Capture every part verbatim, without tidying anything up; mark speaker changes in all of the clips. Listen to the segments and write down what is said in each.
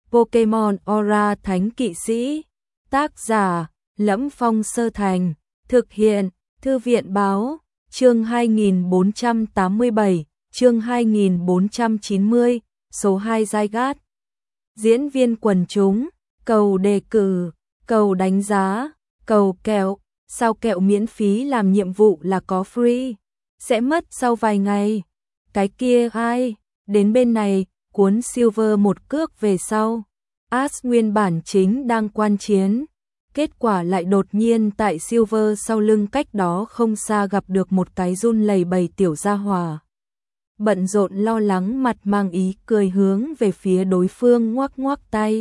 Speaker 1: Pokemon Aura Thánh Kỵ Sĩ. Tác giả: Lẫm Phong Sơ Thành. Thực hiện: Thư viện Báo. Chương hai nghìn bốn trăm tám mươi bảy, chương hai nghìn bốn trăm chín mươi, số hai Zygarde. Diễn viên quần chúng, cầu đề cử, cầu đánh giá, cầu kẹo. Sao kẹo miễn phí làm nhiệm vụ là có free, sẽ mất sau vài ngày. Cái kia ai? Đến bên này, cuốn Silver một cước về sau. Ash nguyên bản chính đang quan chiến. Kết quả lại đột nhiên tại Silver sau lưng cách đó không xa gặp được một cái run lẩy bẩy tiểu gia hỏa. Bận rộn lo lắng mặt mang ý cười hướng về phía đối phương ngoắc ngoắc tay.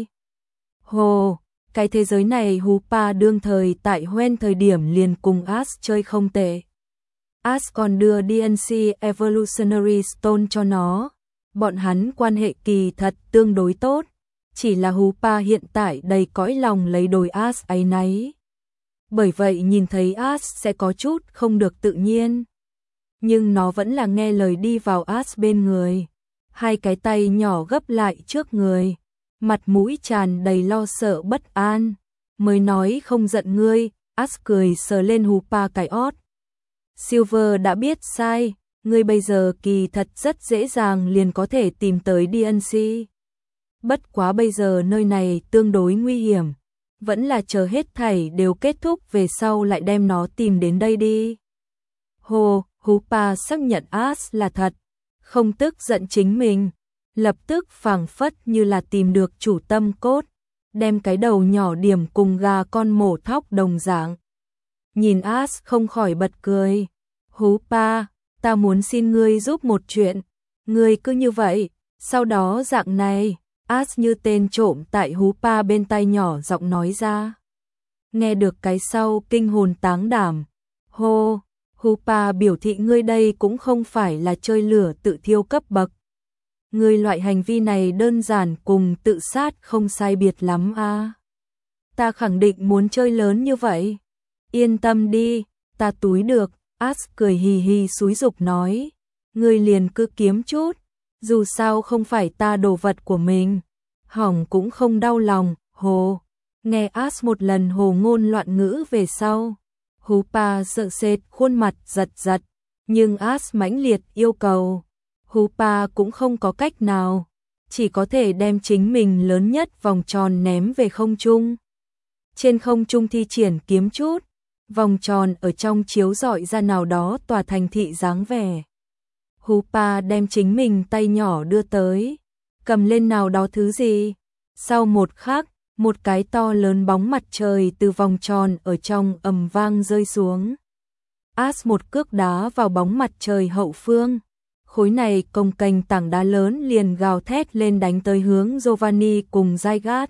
Speaker 1: Hồ, cái thế giới này Hoopa đương thời tại Hoenn thời điểm liền cùng Ash chơi không tệ. Ash còn đưa đê en xê Evolutionary Stone cho nó. Bọn hắn quan hệ kỳ thật tương đối tốt. Chỉ là Hoopa hiện tại đầy cõi lòng lấy đồi Ash ấy nấy. Bởi vậy nhìn thấy Ash sẽ có chút không được tự nhiên. Nhưng nó vẫn là nghe lời đi vào Ash bên người. Hai cái tay nhỏ gấp lại trước người. Mặt mũi tràn đầy lo sợ bất an. Mới nói không giận ngươi, Ash cười sờ lên Hoopa cái ót. Silver đã biết sai, ngươi bây giờ kỳ thật rất dễ dàng liền có thể tìm tới đê en xê. Bất quá bây giờ nơi này tương đối nguy hiểm, vẫn là chờ hết thảy đều kết thúc về sau lại đem nó tìm đến đây đi. Hồ, Hoopa xác nhận Ash là thật, không tức giận chính mình, lập tức phảng phất như là tìm được chủ tâm cốt, đem cái đầu nhỏ điểm cùng gà con mổ thóc đồng dạng. Nhìn Ash không khỏi bật cười. Hoopa, ta muốn xin ngươi giúp một chuyện, ngươi cứ như vậy, sau đó dạng này. Ash như tên trộm tại Hoopa bên tai nhỏ giọng nói ra. Nghe được cái sau kinh hồn táng đảm. Hô, Hoopa biểu thị ngươi đây cũng không phải là chơi lửa tự thiêu cấp bậc. Ngươi loại hành vi này đơn giản cùng tự sát không sai biệt lắm a. À. Ta khẳng định muốn chơi lớn như vậy. Yên tâm đi, ta túi được. Ash cười hì hì xúi giục nói. Ngươi liền cứ kiếm chút. Dù sao không phải ta đồ vật của mình, hỏng cũng không đau lòng. Hồ, nghe Ash một lần hồ ngôn loạn ngữ về sau, Hoopa sợ sệt khuôn mặt giật giật, nhưng Ash mãnh liệt yêu cầu, Hoopa cũng không có cách nào, chỉ có thể đem chính mình lớn nhất vòng tròn ném về không trung. Trên không trung thi triển kiếm chút, vòng tròn ở trong chiếu rọi ra nào đó tòa thành thị dáng vẻ. Hoopa đem chính mình tay nhỏ đưa tới, cầm lên nào đó thứ gì. Sau một khắc, một cái to lớn bóng mặt trời từ vòng tròn ở trong ầm vang rơi xuống. Ash một cước đá vào bóng mặt trời hậu phương. Khối này cồng kềnh tảng đá lớn liền gào thét lên đánh tới hướng Giovanni cùng Zygarde.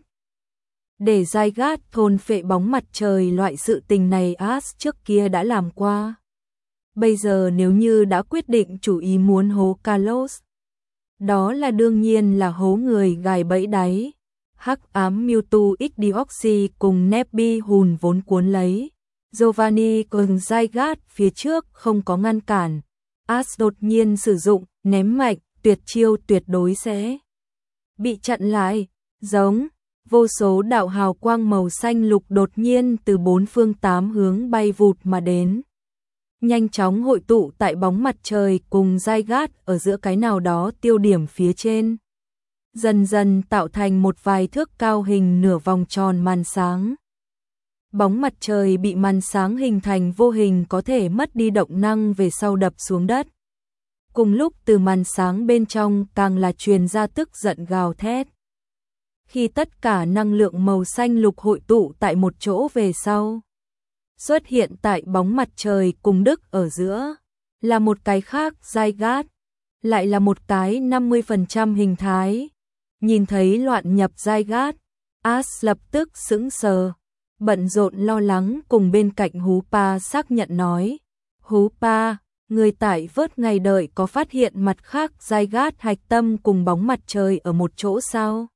Speaker 1: Để Zygarde thôn phệ bóng mặt trời loại sự tình này Ash trước kia đã làm qua. Bây giờ nếu như đã quyết định chủ ý muốn hố Kalos, đó là đương nhiên là hố người gài bẫy đáy. Hắc ám Mewtwo X Deoxys cùng Nebby hùn vốn cuốn lấy. Giovanni cùng Zygarde phía trước không có ngăn cản. Ash đột nhiên sử dụng ném mạnh, tuyệt chiêu tuyệt đối sẽ bị chặn lại. Giống, vô số đạo hào quang màu xanh lục đột nhiên từ bốn phương tám hướng bay vụt mà đến. Nhanh chóng hội tụ tại bóng mặt trời cùng Zygarde ở giữa cái nào đó tiêu điểm phía trên. Dần dần tạo thành một vài thước cao hình nửa vòng tròn màn sáng. Bóng mặt trời bị màn sáng hình thành vô hình có thể mất đi động năng về sau đập xuống đất. Cùng lúc từ màn sáng bên trong càng là truyền ra tức giận gào thét. Khi tất cả năng lượng màu xanh lục hội tụ tại một chỗ về sau, xuất hiện tại bóng mặt trời cùng Đức ở giữa, là một cái khác Zygarde, lại là một cái năm mươi phần trăm hình thái. Nhìn thấy loạn nhập Zygarde, Ash lập tức sững sờ, bận rộn lo lắng cùng bên cạnh Hoopa xác nhận nói. Hoopa, người tại vớt ngày đợi có phát hiện mặt khác Zygarde hạch tâm cùng bóng mặt trời ở một chỗ sao?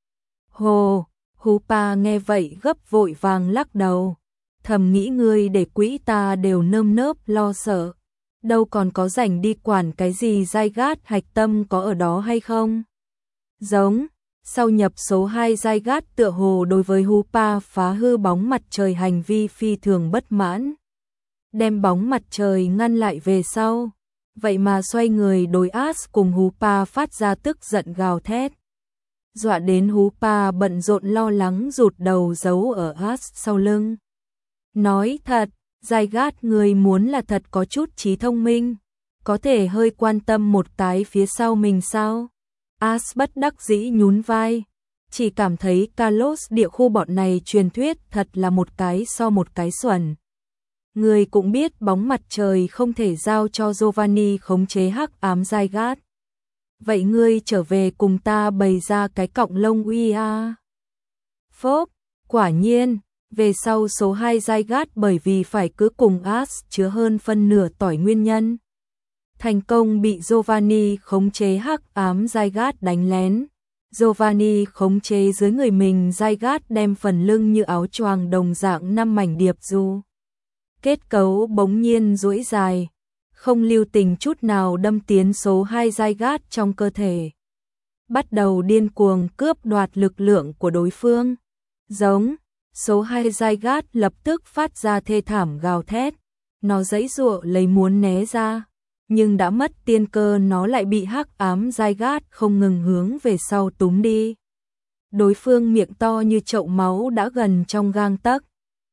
Speaker 1: Hồ, Hoopa nghe vậy gấp vội vàng lắc đầu. Thầm nghĩ ngươi để quỹ ta đều nơm nớp lo sợ, đâu còn có rảnh đi quản cái gì Zygarde hạch tâm có ở đó hay không. Giống, Sau nhập số hai Zygarde tựa hồ đối với Hoopa phá hư bóng mặt trời hành vi phi thường bất mãn. Đem bóng mặt trời ngăn lại về sau. Vậy mà xoay người đối Ash cùng Hoopa phát ra tức giận gào thét. Dọa đến Hoopa bận rộn lo lắng rụt đầu giấu ở Ash sau lưng. Nói thật, Zygarde người muốn là thật có chút trí thông minh. Có thể hơi quan tâm một cái phía sau mình sao? Ash bất đắc dĩ nhún vai. Chỉ cảm thấy Kalos địa khu bọn này truyền thuyết thật là một cái so một cái xuẩn. Người cũng biết bóng mặt trời không thể giao cho Giovanni khống chế hắc ám Zygarde. Vậy ngươi trở về cùng ta bày ra cái cọng lông uy a. Phốp, quả nhiên, về sau số hai Zygarde bởi vì phải cứ cùng Ash chứa hơn phân nửa tỏi nguyên nhân. Thành công bị Giovanni khống chế hắc ám Zygarde đánh lén. Giovanni khống chế dưới người mình Zygarde đem phần lưng như áo choàng đồng dạng năm mảnh điệp du. Kết cấu bỗng nhiên duỗi dài, không lưu tình chút nào đâm tiến số hai Zygarde trong cơ thể. Bắt đầu điên cuồng cướp đoạt lực lượng của đối phương. Giống, số hai Zygarde lập tức phát ra thê thảm gào thét. Nó giãy giụa lấy muốn né ra, nhưng đã mất tiên cơ nó lại bị hắc ám Zygarde không ngừng hướng về sau túm đi. Đối phương miệng to như chậu máu đã gần trong gang tấc.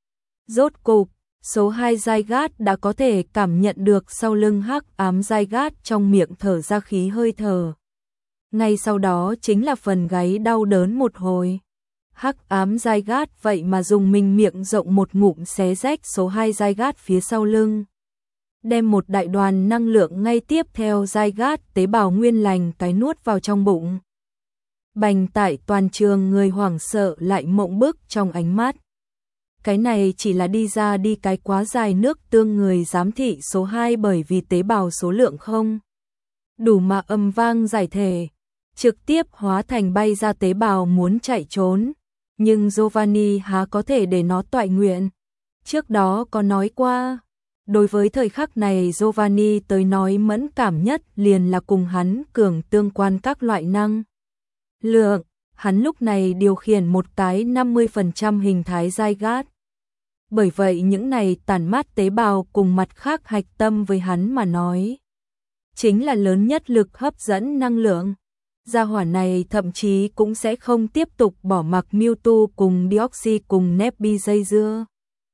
Speaker 1: Rốt cục, số hai Zygarde đã có thể cảm nhận được sau lưng hắc ám Zygarde trong miệng thở ra khí hơi thở. Ngay sau đó chính là phần gáy đau đớn một hồi. Hắc ám Zygarde vậy mà dùng mình miệng rộng một ngụm xé rách số hai Zygarde phía sau lưng. Đem một đại đoàn năng lượng ngay tiếp theo Zygarde tế bào nguyên lành cái nuốt vào trong bụng. Bành tại toàn trường người hoảng sợ lại mộng bức trong ánh mắt. Cái này chỉ là đi ra đi cái quá dài nước tương người giám thị số hai bởi vì tế bào số lượng không đủ mà âm vang giải thể, trực tiếp hóa thành bay ra tế bào muốn chạy trốn. Nhưng Giovanni há có thể để nó toại nguyện. Trước đó có nói qua, đối với thời khắc này Giovanni tới nói mẫn cảm nhất liền là cùng hắn cường tương quan các loại năng lượng. Hắn lúc này điều khiển một cái năm mươi phần trăm hình thái Zygarde. Bởi vậy những này tản mát tế bào cùng mặt khác hạch tâm với hắn mà nói chính là lớn nhất lực hấp dẫn năng lượng. Gia hỏa này thậm chí cũng sẽ không tiếp tục bỏ mặc Mewtwo cùng Deoxys cùng Nebby dây dưa,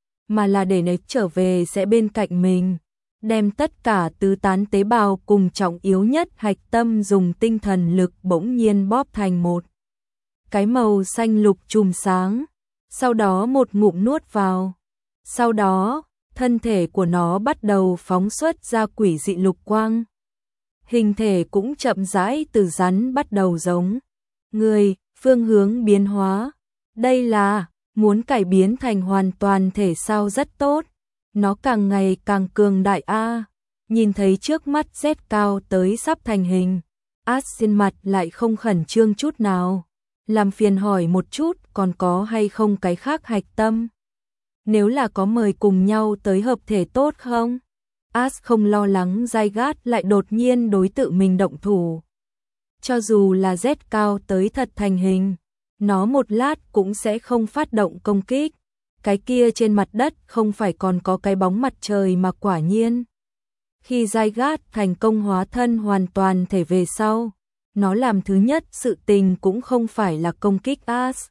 Speaker 1: mà là để nếp trở về sẽ bên cạnh mình, đem tất cả tứ tán tế bào cùng trọng yếu nhất hạch tâm dùng tinh thần lực bỗng nhiên bóp thành một cái màu xanh lục chùm sáng, sau đó một ngụm nuốt vào. Sau đó, thân thể của nó bắt đầu phóng xuất ra quỷ dị lục quang. Hình thể cũng chậm rãi từ rắn bắt đầu giống người, phương hướng biến hóa. Đây là muốn cải biến thành hoàn toàn thể sao rất tốt. Nó càng ngày càng cường đại a. Nhìn thấy trước mắt Z cao tới sắp thành hình, Ash trên mặt lại không khẩn trương chút nào. Làm phiền hỏi một chút còn có hay không cái khác hạch tâm. Nếu là có mời cùng nhau tới hợp thể tốt không? Ash không lo lắng Zygarde lại đột nhiên đối tự mình động thủ. Cho dù là Z cao tới thật thành hình, nó một lát cũng sẽ không phát động công kích. Cái kia trên mặt đất không phải còn có cái bóng mặt trời mà quả nhiên. Khi Zygarde thành công hóa thân hoàn toàn thể về sau, nó làm thứ nhất sự tình cũng không phải là công kích Ash,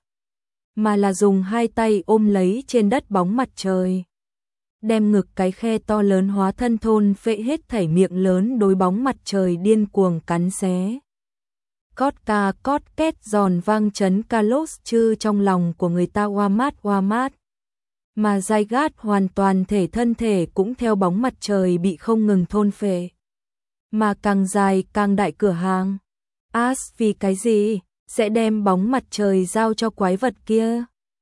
Speaker 1: mà là dùng hai tay ôm lấy trên đất bóng mặt trời. Đem ngực cái khe to lớn hóa thân thôn phệ hết thảy miệng lớn đối bóng mặt trời điên cuồng cắn xé. Cót ca cót két giòn vang chấn Kalos chư trong lòng của người ta oa mát oa mát. Mà Zygarde hoàn toàn thể thân thể cũng theo bóng mặt trời bị không ngừng thôn phệ. Mà càng dài càng đại cửa hàng. Ash vì cái gì sẽ đem bóng mặt trời giao cho quái vật kia?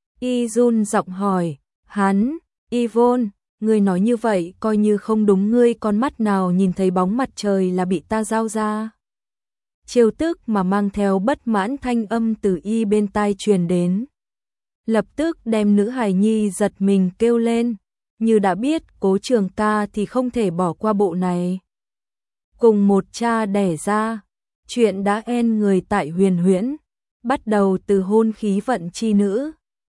Speaker 1: Y run giọng hỏi, hắn, Yvonne, ngươi nói như vậy coi như không đúng, ngươi con mắt nào nhìn thấy bóng mặt trời là bị ta giao ra? Chiêu tức mà mang theo bất mãn thanh âm từ Y bên tai truyền đến. Lập tức đem nữ hài nhi giật mình kêu lên, như đã biết Cố Trường ca thì không thể bỏ qua bộ này. Cùng một cha đẻ ra, chuyện đã en người tại Huyền Huyễn. bắt đầu từ hôn khí vận chi nữ,